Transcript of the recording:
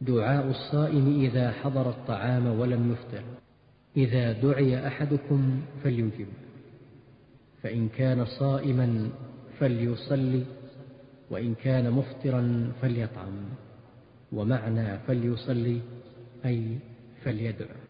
دعاء الصائم إذا حضر الطعام ولم يفطر: إذا دعي أحدكم فليجب، فإن كان صائما فليصلي، وإن كان مفطرا فليطعم. ومعنى فليصلي أي فليدع.